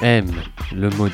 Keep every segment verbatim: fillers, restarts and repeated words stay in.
M, le maudit.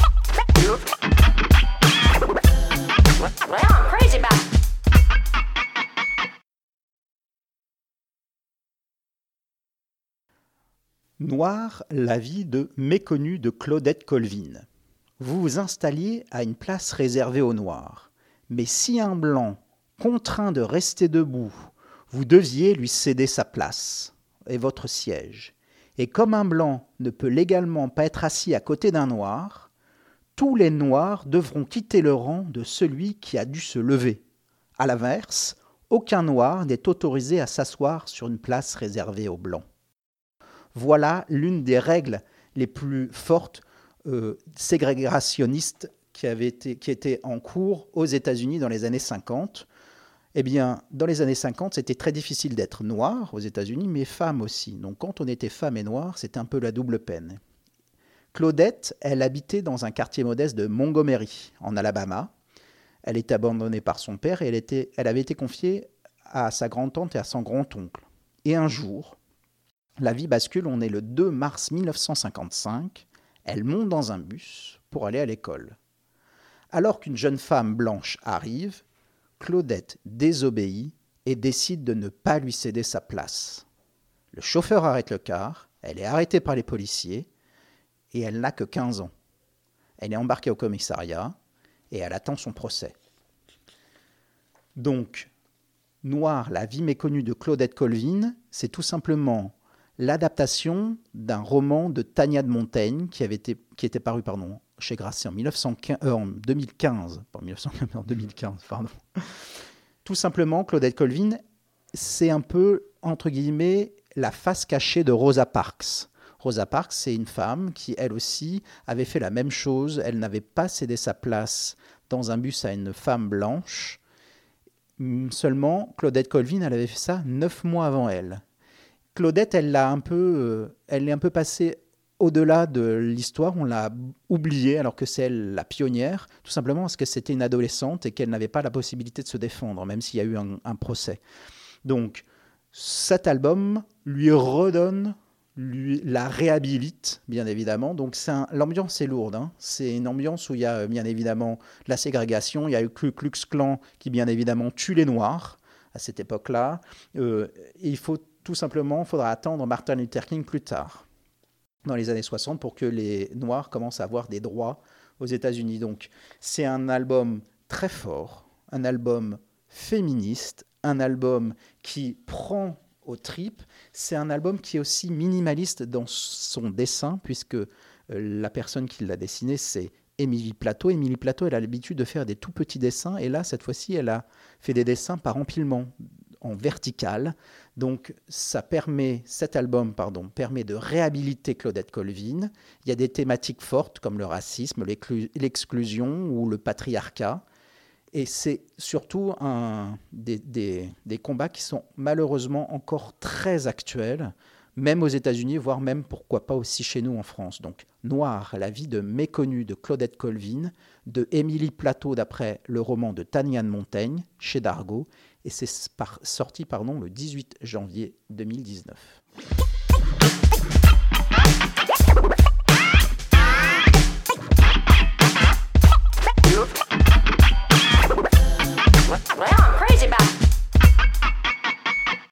Noir, la vie de méconnue de Claudette Colvin. Vous vous installiez à une place réservée aux Noirs. Mais si un blanc, contraint de rester debout, vous deviez lui céder sa place et votre siège. Et comme un blanc ne peut légalement pas être assis à côté d'un noir, tous les noirs devront quitter le rang de celui qui a dû se lever. À l'inverse, aucun noir n'est autorisé à s'asseoir sur une place réservée aux blancs. Voilà l'une des règles les plus fortes euh, ségrégationnistes qui, avait été, qui était en cours aux États-Unis dans les années cinquante. Eh bien, dans les années cinquante, c'était très difficile d'être noir aux États-Unis, mais femme aussi. Donc, quand on était femme et noire, c'était un peu la double peine. Claudette, elle habitait dans un quartier modeste de Montgomery, en Alabama. Elle était abandonnée par son père et elle, était, elle avait été confiée à sa grand-tante et à son grand-oncle. Et un jour, la vie bascule, on est le deux mars mille neuf cent cinquante-cinq, elle monte dans un bus pour aller à l'école. Alors qu'une jeune femme blanche arrive, Claudette désobéit et décide de ne pas lui céder sa place. Le chauffeur arrête le car, elle est arrêtée par les policiers et elle n'a que quinze ans. Elle est embarquée au commissariat et elle attend son procès. Donc, Noir, la vie méconnue de Claudette Colvin, c'est tout simplement l'adaptation d'un roman de Tania de Montaigne qui, avait été, qui était paru pardon, chez Grasset en, mille neuf cent quinze, euh, en deux mille quinze. Pas mille neuf cent quinze, en deux mille quinze, pardon. Tout simplement, Claudette Colvin, c'est un peu, entre guillemets, la face cachée de Rosa Parks. Rosa Parks, c'est une femme qui, elle aussi, avait fait la même chose. Elle n'avait pas cédé sa place dans un bus à une femme blanche. Seulement, Claudette Colvin, elle avait fait ça neuf mois avant elle. Claudette, elle, l'a un peu, elle est un peu passée au-delà de l'histoire, on l'a oubliée alors que c'est elle la pionnière, tout simplement parce que c'était une adolescente et qu'elle n'avait pas la possibilité de se défendre, même s'il y a eu un, un procès. Donc, cet album lui redonne, lui la réhabilite, bien évidemment. Donc, c'est un, l'ambiance est lourde. Hein. C'est une ambiance où il y a, bien évidemment, la ségrégation. Il y a eu Ku Klux Klan qui, bien évidemment, tue les Noirs à cette époque-là. Euh, et il faut tout simplement, il faudra attendre Martin Luther King plus tard, dans les années soixante, pour que les Noirs commencent à avoir des droits aux États-Unis. Donc, c'est un album très fort, un album féministe, un album qui prend aux tripes. C'est un album qui est aussi minimaliste dans son dessin, puisque euh, la personne qui l'a dessiné, c'est Émilie Plateau. Émilie Plateau, elle a l'habitude de faire des tout petits dessins, et là, cette fois-ci, elle a fait des dessins par empilement, en vertical. Donc, ça permet, cet album, pardon, permet de réhabiliter Claudette Colvin. Il y a des thématiques fortes comme le racisme, l'exclusion ou le patriarcat. Et c'est surtout un, des, des, des combats qui sont malheureusement encore très actuels, même aux États-Unis, voire même, pourquoi pas, aussi chez nous en France. Donc, Noir, la vie de méconnue de Claudette Colvin, de Émilie Plateau, d'après le roman de Tania de Montaigne, chez Dargaud, et c'est par, sorti pardon, le dix-huit janvier deux mille dix-neuf.